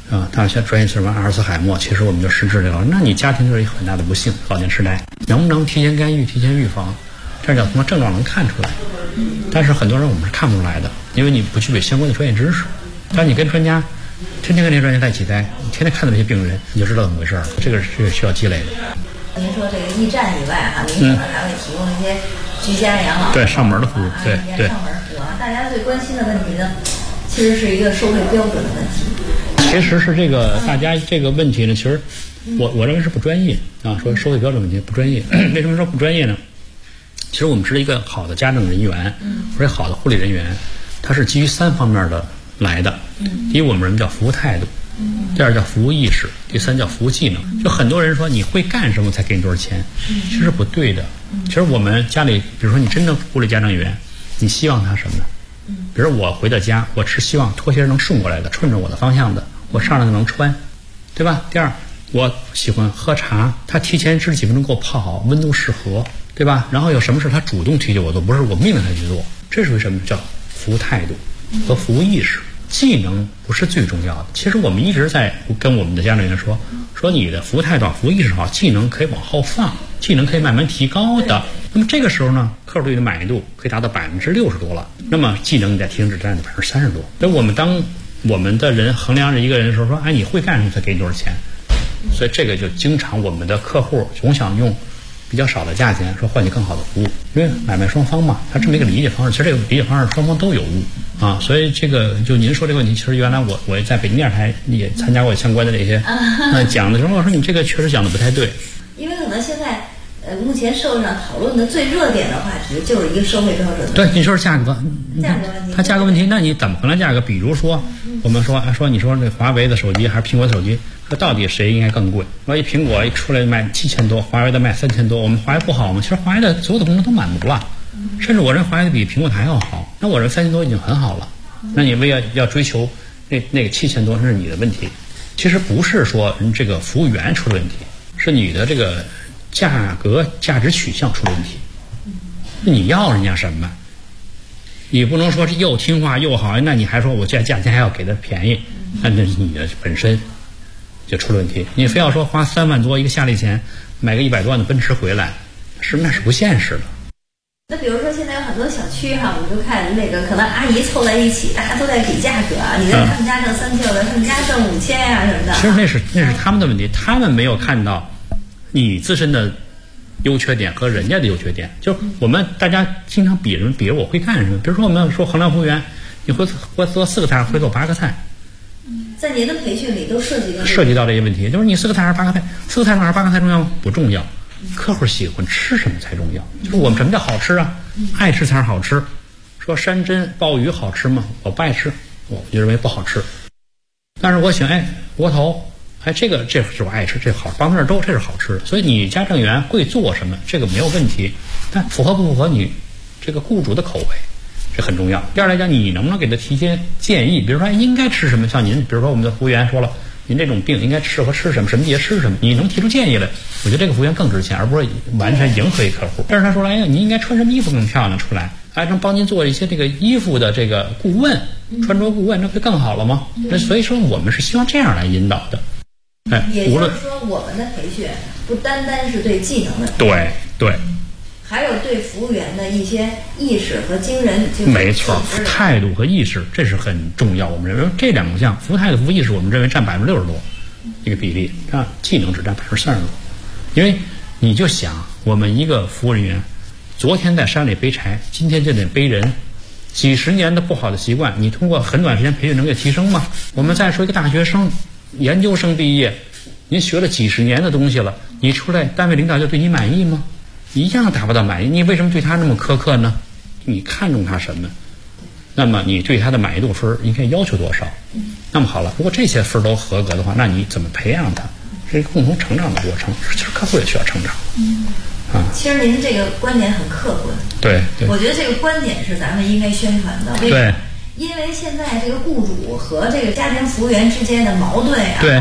他现在专业词什么阿尔茨海默，其实我们就失智了。那你家庭就是一个很大的不幸，老年痴呆，能不能提前干预、提前预防？这叫什么症状能看出来？但是很多人我们是看不出来的，因为你不具备相关的专业知识。但你跟专家天天跟这些专家在一起待，你天天看到这些病人，你就知道怎么回事了。这个是需要积累的。 您说这个驿站以外哈，您可能还会提供一些居家养老， 对上门的服务，对对。 上门服务啊，大家最关心的问题呢，其实是一个收费标准的问题。 其实是这个大家这个问题呢，其实我认为是不专业啊，说收费标准问题不专业。为什么说不专业呢？其实我们知道一个好的家政人员，或者好的护理人员，他是基于3方面的来的。第一，我们人叫服务态度；第二叫服务意识；第三叫服务技能。就很多人说你会干什么才给你多少钱，其实不对的。其实我们家里，比如说你真正护理家政员，你希望他什么呢？比如我回到家，我是希望拖鞋能顺过来的，顺着我的方向的，我上来能穿，对吧？第二，我喜欢喝茶，他提前10几分钟给我泡好，温度适合，对吧？然后有什么事他主动提醒我做，不是我命令他去做，这属于什么叫服务态度和服务意识。技能不是最重要的。其实我们一直在跟我们的家长员说你的服务态度、服务意识好，技能可以往后放，技能可以慢慢提高的。那么这个时候呢，客户对你的满意度可以达到60%多了，那么技能你在提升只占30%多。所以我们当我们的人衡量着一个人的时候说，哎，你会干什么才给你多少钱？所以这个就经常我们的客户总想用比较少的价钱说换取更好的服务，因为买卖双方嘛，他这么一个理解方式，其实这个理解方式双方都有误啊。所以这个就您说这个问题，其实原来我也在北京电视台也参加过相关的这些讲的时候，我说你这个确实讲的不太对。 因为可能现在目前社会上讨论的最热点的话题就是一个收费标准。 对，你说是价格问题，它价格问题，那你怎么衡量价格？比如说我们说你说这华为的手机还是苹果的手机，说到底谁应该更贵？万一苹果一出来卖7000多，华为的卖3000多，我们华为不好吗？其实华为的所有的功能都满足了，甚至我认为华为的比苹果还要好。那我认为3000多已经很好了。那你为要追求那个7000多，那是你的问题。其实不是说这个服务员出了问题，是你的这个价值取向出了问题。你要人家什么？你不能说是又听话又好，那你还说我价钱还要给他便宜，那是你的本身就出了问题。你非要说花3万多一个夏利钱买个100多万的奔驰回来，那是不现实的。 那比如说现在有很多小区哈，我们就看那个可能阿姨凑在一起，大家都在比价格啊，你在他们家挣3000，我在他们家挣5000啊什么的。 其实那是他们的问题，他们没有看到你自身的优缺点和人家的优缺点。就我们大家经常比如我会干什么，比如说我们说衡量服务员，你会做4个菜，会做8个菜。 在您的培训里都涉及到这些问题，就是你4个菜还是8个菜，4个菜还是8个菜重要吗？不重要。客户喜欢吃什么才重要。就是我们什么叫好吃啊？爱吃才是好吃。说山珍鲍鱼好吃吗？我不爱吃，我就认为不好吃。但是我想，窝头，这是我爱吃，这好，棒面粥这是好吃的。所以你家政员会做什么，这个没有问题，但符合不符合你这个雇主的口味，这很重要。第二来讲，你能不能给他提些建议？比如说应该吃什么？像您，比如说我们的服务员说了，您这种病应该适合吃什么，什么节吃什么，你能提出建议来，我觉得这个服务员更值钱，而不是完全迎合一客户。但是他说了，你应该穿什么衣服更漂亮出来，能帮您做一些这个衣服的这个顾问，穿着顾问，那不更好了吗？那所以说我们是希望这样来引导的。 也就是说，我们的培训不单单是对技能的培训， 对， 还有对服务员的一些意识和精神， 没错，态度和意识这是很重要。我们认为这2项服务态度、服务意识，我们认为占60%多一个比例，技能只占30%多。因为你就想，我们一个服务人员，昨天在山里背柴，今天就得背人，几十年的不好的习惯，你通过很短时间培训能给提升吗？我们再说一个大学生、研究生毕业，您学了几十年的东西了，你出来单位领导就对你满意吗？一样达不到满意，你为什么对他那么苛刻呢？你看重他什么？那么你对他的满意度分应该要求多少？那么好了，如果这些分都合格的话，那你怎么培养他？是一个共同成长的过程，其实客户也需要成长。 其实您这个观点很客观。 对， 我觉得这个观点是咱们应该宣传的。为什么？因为现在这个雇主和这个家庭服务员之间的矛盾呀， 对，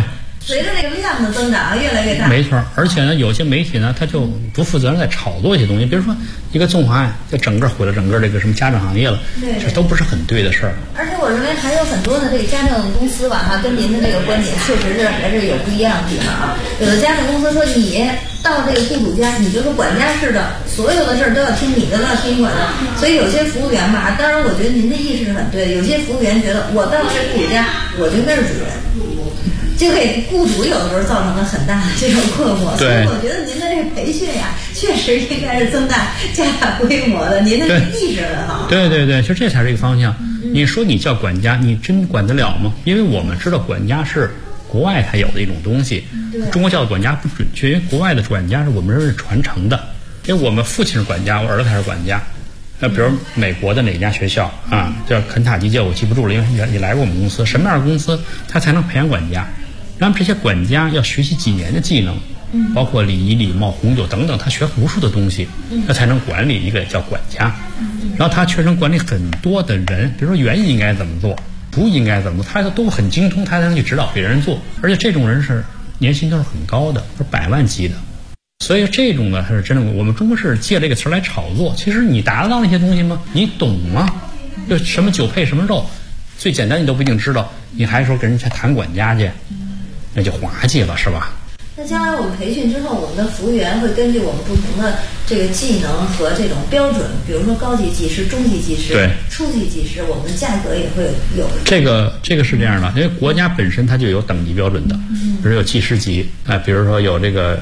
随着这个量的增长越来越大。 没错，而且呢，有些媒体呢，他就不负责任在炒作一些东西，比如说一个纵火案，就整个毁了整个这个什么家政行业了， 对， 这都不是很对的事儿。 而且我认为还有很多的这个家政公司吧，哈，跟您的这个观点确实是还是有不一样的地方啊。有的家政公司说你到这个雇主家，你就是管家式的，所有的事儿都要听你的，都要听你管的。所以有些服务员吧，当然我觉得您的意识是很对的。有些服务员觉得我到了这雇主家，我就那是主人。就给雇主有的时候造成了很大的这种困惑，所以我觉得您的这个培训呀，确实应该是增大、加大规模的。您的这个意识很好。 对对对，就这才是一个方向。你说你叫管家，你真管得了吗？因为我们知道管家是国外才有的一种东西，中国叫的管家不准确，因为国外的管家是我们认为是传承的。因为我们父亲是管家，我儿子才是管家。比如美国的哪家学校啊，叫肯塔基教，我记不住了，因为你来过我们公司，什么样的公司他才能培养管家？然后这些管家要学习几年的技能，包括礼仪、礼貌、红酒等等，他学无数的东西，他才能管理一个叫管家。然后他确实管理很多的人，比如说园艺应该怎么做，厨艺应该怎么做，他都很精通，他才能去指导别人做。而且这种人是年薪都是很高的，是百万级的。所以这种呢，它是真的，我们中国是借这个词来炒作。其实你达得到那些东西吗？你懂吗？就什么酒配什么肉，最简单你都不一定知道，你还说跟人家谈管家去，那就滑稽了，是吧？ 那将来我们培训之后，我们的服务员会根据我们不同的这个技能和这种标准，比如说高级技师、中级技师、 对初级技师，我们的价格也会有。 这个是这样的，因为国家本身它就有等级标准的，比如有技师级啊，比如说有这个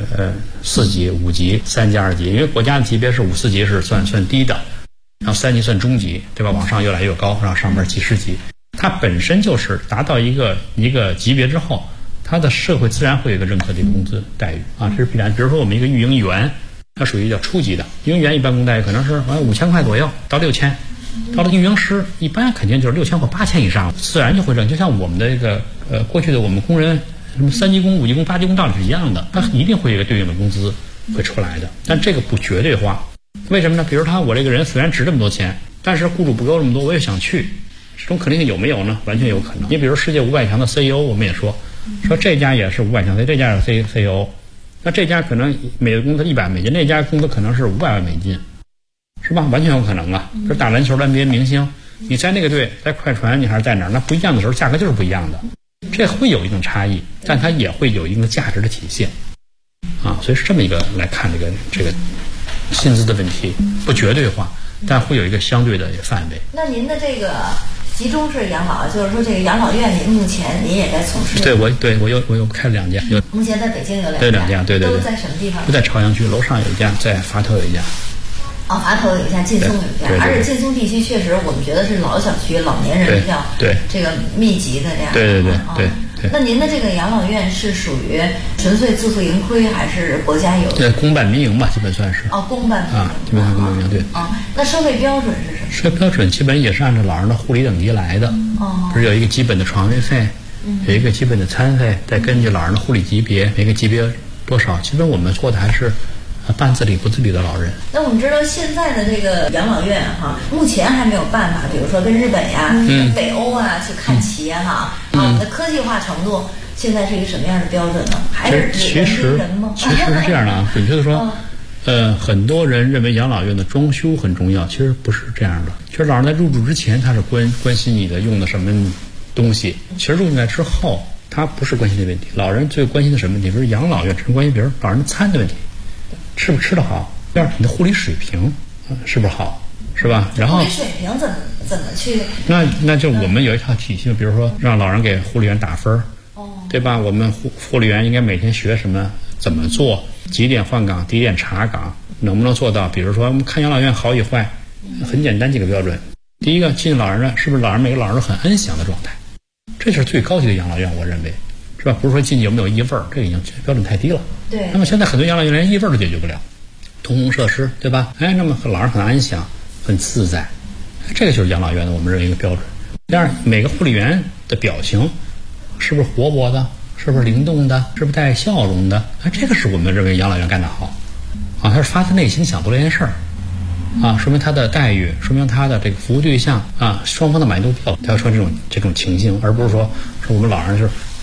4级、5级、3级、2级，因为国家的级别是5、4级是算低的，然后3级算中级，对吧？往上越来越高，然后上面技师级，它本身就是达到一个级别之后，它的社会自然会有一个认可的一个工资待遇啊，这是必然。比如说我们一个运营员，它属于叫初级的，运营员一般工待遇可能是5000块左右到6000，到了运营师一般肯定就是6000或8000以上，自然就会挣。就像我们的这个过去的我们工人什么3级工、5级工、8级工道理是一样的，它一定会有一个对应的工资会出来的，但这个不绝对化。为什么呢？比如我这个人虽然值这么多钱，但是雇主不给我这么多，我也想去，这种可能性有没有呢？完全有可能。你比如世界500强的 CEO， 我们也说这家也是500强，这家也是 CEO， 那这家可能每个工资100美金，那家工资可能是500万美金，是吧？完全有可能啊。这打篮球的 NBA 明星，你在那个队，在快船，你还是在哪儿？那不一样的时候，价格就是不一样的，这会有一定差异，但它也会有一定的价值的体现啊。所以是这么一个来看这个薪资的问题，不绝对化，但会有一个相对的范围。 那您的这个集中式养老，就是说这个养老院，您目前您也在从事？ 对，我又开了2家， 目前在北京有2家， 对2家，对， 都在什么地方？ 都在朝阳区，楼上有一家，在垡头有一家。 哦，垡头有一家，劲松有一家，而且劲松地区确实我们觉得是老小区、老年人比较这个密集的这样。 对。 那您的这个养老院是属于纯粹自负盈亏，还是国家有？ 对，公办民营吧，基本算是。 公办民营啊，基本上公办民营对。 那收费标准是什么？ 收费标准基本也是按照老人的护理等级来的。比如有一个基本的床位费，有一个基本的餐费，再根据老人的护理级别，每个级别多少，基本我们做的还是半自理不自理的老人。 那我们知道现在的这个养老院目前还没有办法，比如说跟日本呀、跟北欧啊去看齐我们的科技化程度现在是一个什么样的标准呢？还是其实是这样的准确的说，很多人认为养老院的装修很重要，其实不是这样的。其实老人在入住之前，他是关心你的用的什么东西，其实入进来之后，他不是关心这问题。老人最关心的什么问题？比如养老院只是关心，比如老人的餐的问题。吃不吃得好？第二，你的护理水平是不是好，是吧？然后护理水平怎么去？ 那就我们有一套体系，比如说让老人给护理员打分，对吧？我们护理员应该每天学什么，怎么做，几点换岗，几点查岗，能不能做到？比如说我们看养老院好与坏，很简单几个标准。第一个，进老人呢，是不是每个老人都很安详的状态？这是最高级的养老院，我认为。是吧？不是说进去有没有异味儿，这个已经标准太低了。 对。 那么现在很多养老院连异味儿都解决不了，通风设施，对吧？那么老人很安详，很自在，这个就是养老院的我们认为一个标准。第二，每个护理员的表情是不是活泼的，是不是灵动的，是不是带笑容的？这个是我们认为养老院干得好，他是发自内心想做这件事儿，说明他的待遇，说明他的这个服务对象双方的满意度比较，他要说这种情形，而不是说我们老人是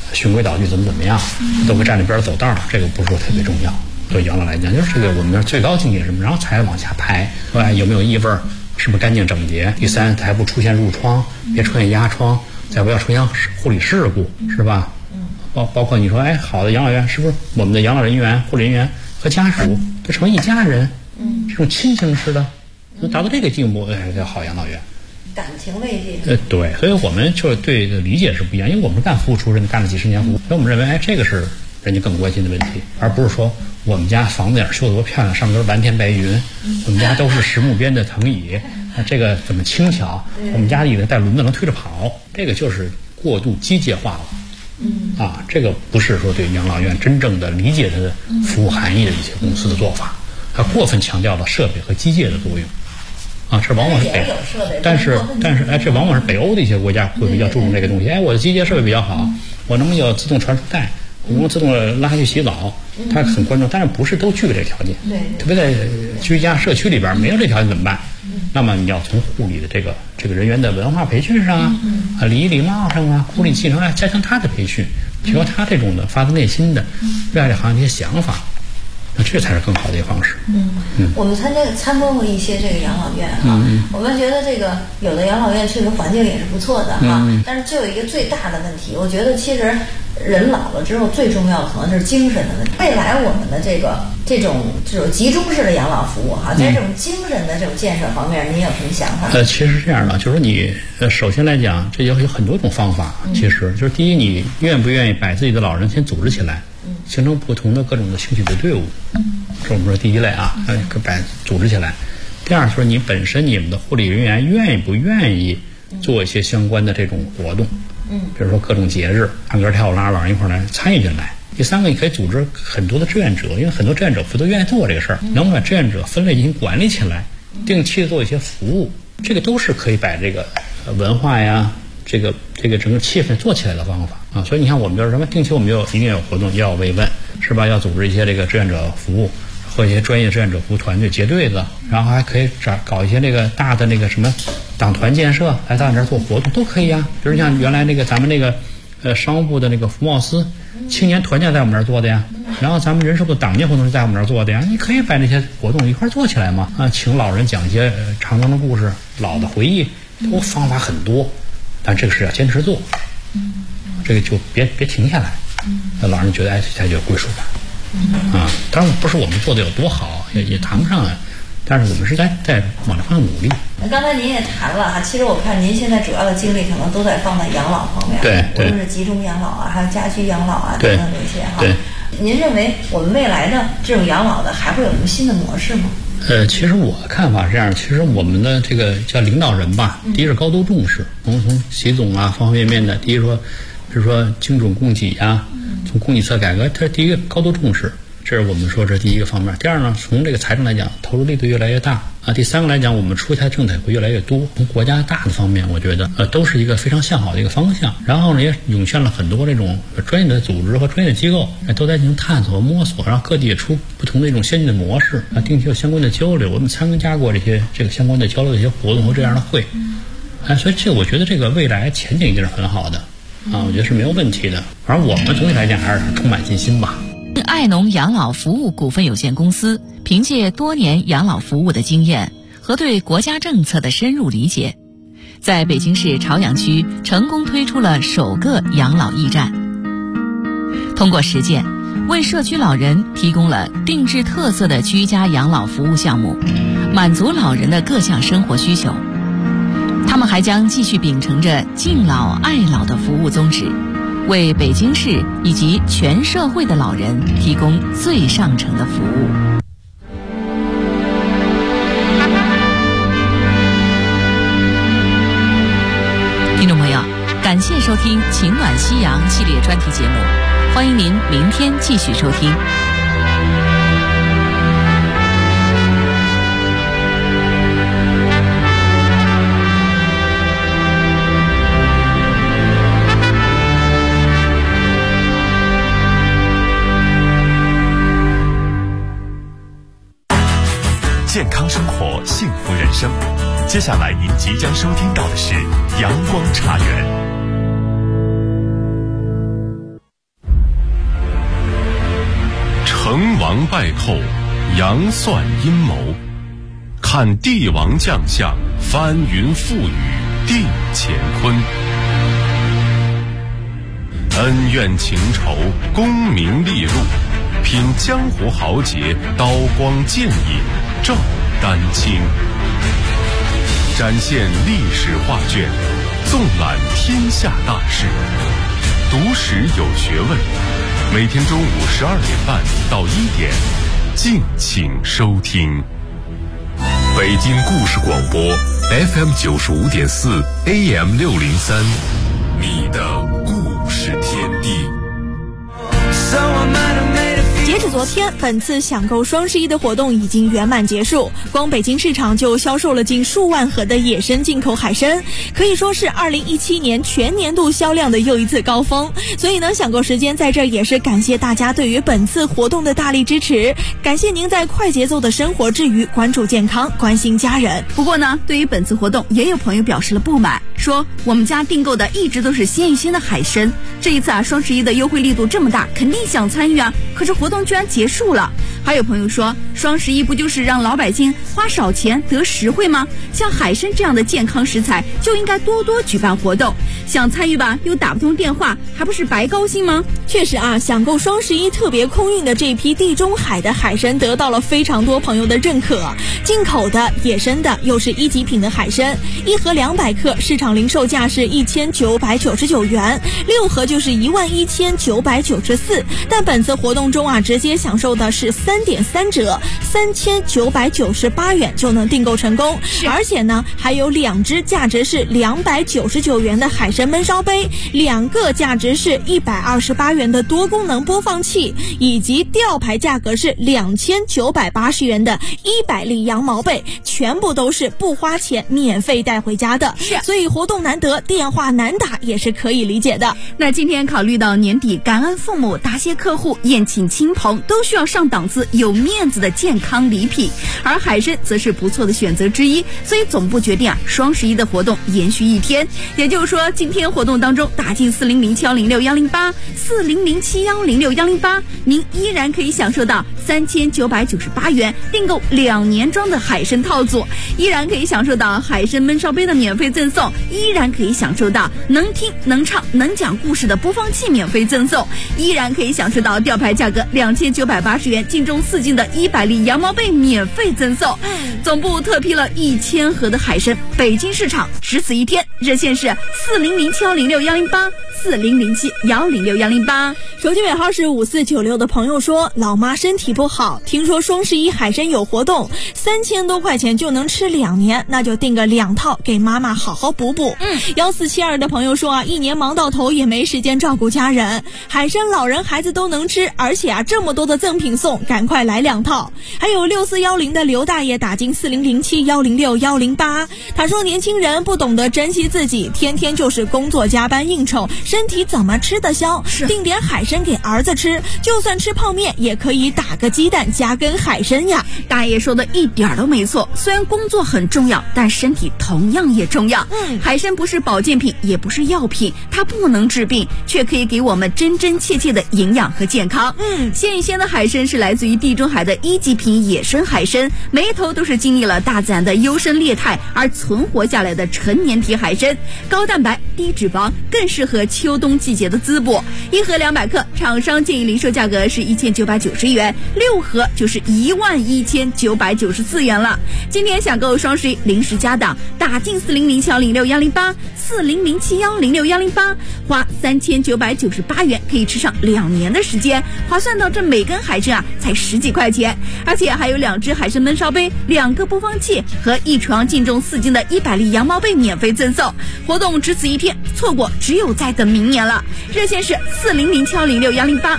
循规蹈矩怎么样，都会站那边走道，这个不是说特别重要。对养老来讲，就是这个我们的最高境界是什么，然后才往下排，说有没有异味，是不是干净整洁。第三，才不出现褥疮，别出现压疮，再不要出现护理事故，是吧？包括你说，好的养老院是不是我们的养老人员、护理人员和家属都成为一家人？这种亲情式的，达到这个进步，叫好养老院。 感情慰藉。 对，所以我们就对理解是不一样，因为我们是干服务出身，干了几十年服务，所以我们认为，这个是人家更关心的问题，而不是说我们家房子修得多漂亮，上面都是蓝天白云，我们家都是实木边的藤椅，这个怎么轻巧？我们家里的带轮子能推着跑，这个就是过度机械化了。这个不是说对养老院真正的理解它的服务含义的一些公司的做法，它过分强调了设备和机械的作用。这往往是但是这往往是北欧的一些国家会比较注重这个东西。我的机械设备比较好，我能不能有自动传输带，我能自动拉下去洗澡，它很关注，但是不是都具备这个条件。特别在居家社区里边没有这条件怎么办？那么你要从护理的这个人员的文化培训上礼仪礼貌上护理技能加强他的培训，提高他这种的发自内心的热爱这行业的一些想法。这才是更好的一个方式。 我们参观过一些这个养老院我们觉得这个有的养老院确实环境也是不错的但是就有一个最大的问题，我觉得其实人老了之后最重要的可能是精神的问题。未来我们的这种集中式的养老服务在这种精神的这种建设方面，您有什么想法？ 其实是这样的，就是说你首先来讲，这有很多种方法。其实就是第一，你愿不愿意把自己的老人先组织起来，形成不同的各种的兴趣的队伍，这我们说第一类把组织起来。第二就是你本身你们的护理人员愿不愿意做一些相关的这种活动，比如说各种节日唱歌跳舞拉老人一块来参与进来。第三个，你可以组织很多的志愿者，因为很多志愿者不都愿意做这个事儿，能把志愿者分类进行管理起来，定期的做一些服务，这个都是可以把这个文化呀这个整个气氛做起来的方法所以你看我们就是什么，定期我们一定有活动，要有慰问，是吧？要组织一些这个志愿者服务和一些专业志愿者服务团队结对子，然后还可以搞一些这个大的那个什么党团建设，来到你这儿做活动都可以比如像原来咱们那个商务部的那个福茂司青年团建在我们这儿做的呀，然后咱们人社部党建活动是在我们这儿做的呀，你可以把这些活动一块做起来嘛请老人讲一些长征的故事，老的回忆，都方法很多，但这个是要坚持做，这个就别停下来，老人觉得才有归属感当然不是我们做的有多好，也谈不上但是我们是在往这方向努力。 刚才您也谈了其实我看您现在主要的精力可能都在放在养老方面， 对， 无论是集中养老还有家居养老等等这些对。 您认为我们未来的这种养老的还会有什么新的模式吗？ 其实我看法是这样，其实我们的这个叫领导人吧，第一是高度重视，从习总方方面面的，第一说比如说精准供给从供给侧改革，它第一个高度重视，这是我们说这第一个方面。第二呢，从这个财政来讲，投入力度越来越大第三个来讲，我们出台政策会越来越多。从国家大的方面，我觉得都是一个非常向好的一个方向。然后呢，也涌现了很多这种专业的组织和专业的机构都在进行探索和摸索，然后各地也出不同的一种先进的模式定期有相关的交流。我们参加过这个相关的交流的一些活动和这样的会所以我觉得这个未来前景一定是很好的我觉得是没有问题的。而我们总体来讲还是充满信心吧。 爱农养老服务股份有限公司凭借多年养老服务的经验和对国家政策的深入理解，在北京市朝阳区成功推出了首个养老驿站。通过实践，为社区老人提供了定制特色的居家养老服务项目，满足老人的各项生活需求。他们还将继续秉承着敬老爱老的服务宗旨，为北京市以及全社会的老人提供最上乘的服务。听众朋友，感谢收听《情暖夕阳》系列专题节目，欢迎您明天继续收听。 健康生活，幸福人生。接下来您即将收听到的是阳光茶园。 王败寇，杨算阴谋。看帝王将相，翻云覆雨定乾坤。恩怨情仇，功名利禄，品江湖豪杰，刀光剑影照丹青。展现历史画卷，纵览天下大事，读史有学问。每天中午12点半到1点，敬请收听。 北京故事广播 FM 95.4 AM 603，你的故事天地。 截止昨天，本次抢购双11的活动已经圆满结束。光北京市场就销售了近数万盒的野生进口海参，可以说是2017年全年度销量的又一次高峰。所以呢，抢购时间在这儿也是感谢大家对于本次活动的大力支持，感谢您在快节奏的生活之余关注健康、关心家人。 不过呢，对于本次活动，也有朋友表示了不满，说我们家订购的一直都是鲜芋仙的海参，这一次双11的优惠力度这么大，肯定想参与啊，可是活动居然结束了。还有朋友说，双11不就是让老百姓花少钱得实惠吗？像海参这样的健康食材就应该多多举办活动，想参与吧又打不通电话，还不是白高兴吗？ 确实啊，想购双11特别空运的这批地中海的海参得到了非常多朋友的认可，进口的、野生的又是一级品的海参，一盒200克市场零售价是1999元，6盒就是11994，但本次活动中啊，直接享受的是3.3折，3998元就能订购成功。而且呢，还有2只价值是299元的海参焖烧杯，2个价值是128元的多功能播放器，以及吊牌价格是2980元的100粒羊毛被，全部都是不花钱免费带回家的。所以活动难得，电话难打也是可以理解的。 那今天考虑到年底感恩父母、答谢客户、宴请亲朋，都需要上档次、有面子的健康礼品，而海参则是不错的选择之一，所以总部决定双11的活动延续1天，也就是说今天活动当中打进4007106108 4007106108，您依然可以享受到3998元订购2年装的海参套组，依然可以享受到海参焖烧杯的免费赠送，依然可以享受到能听能唱能讲故事的播放器免费赠送，依然可以享受到吊牌价格2980元净重4斤的100粒羊毛被免费赠送。总部特批了1000盒的海参，北京市场只此1天，热线是4007106108 4007106108。 手机尾号是5496的朋友说，老妈身体不好，听说双11海参有活动，3000多块钱就能吃2年，那就订个2套给妈妈好好补补。1472的朋友说啊，一年忙到头也没时间照顾家人，海参老人孩子都能吃，而且啊这么多的赠品送，赶快来2套。还有6410的刘大爷打进4007106108，他说年轻人不懂得珍惜自己，天天就是工作加班应酬，身体怎么吃得消？订点海参给儿子吃，就算吃泡面也可以打个鸡蛋加根海参呀。 大爷说的一点都没错，虽然工作很重要，但身体同样也重要。海参不是保健品，也不是药品，它不能治病，却可以给我们真真切切的营养和健康。鲜芋仙的海参是来自于地中海的1级品野生海参，每一头都是经历了大自然的优生劣汰而存活下来的陈年体海参，高蛋白低脂肪，更适合秋冬季节的滋补。1盒200克，厂商建议零售价格是1990元，6盒就是11994元了。今天想购双11临时加档，打进4007106108 4007106108，花3998元可以吃上2年的时间，划算到这每根海参啊才10几块钱，而且还有2只海参焖烧杯、2个播放器和1床净重4斤的100粒羊毛被免费赠送。活动只此1天，错过只有再等明年了。热线是4007106108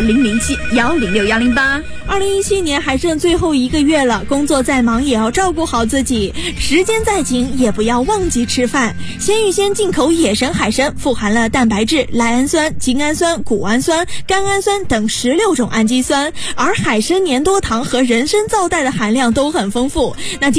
4007106108。 2017年还剩最后1个月了，工作再忙也要照顾好自己，时间再紧也不要忘记吃饭。鲜芋仙进口野生海参富含了蛋白质、赖氨酸、精氨酸、谷氨酸、甘氨酸等16种氨基酸，而海参粘多糖和人参皂苷的含量都很丰富。那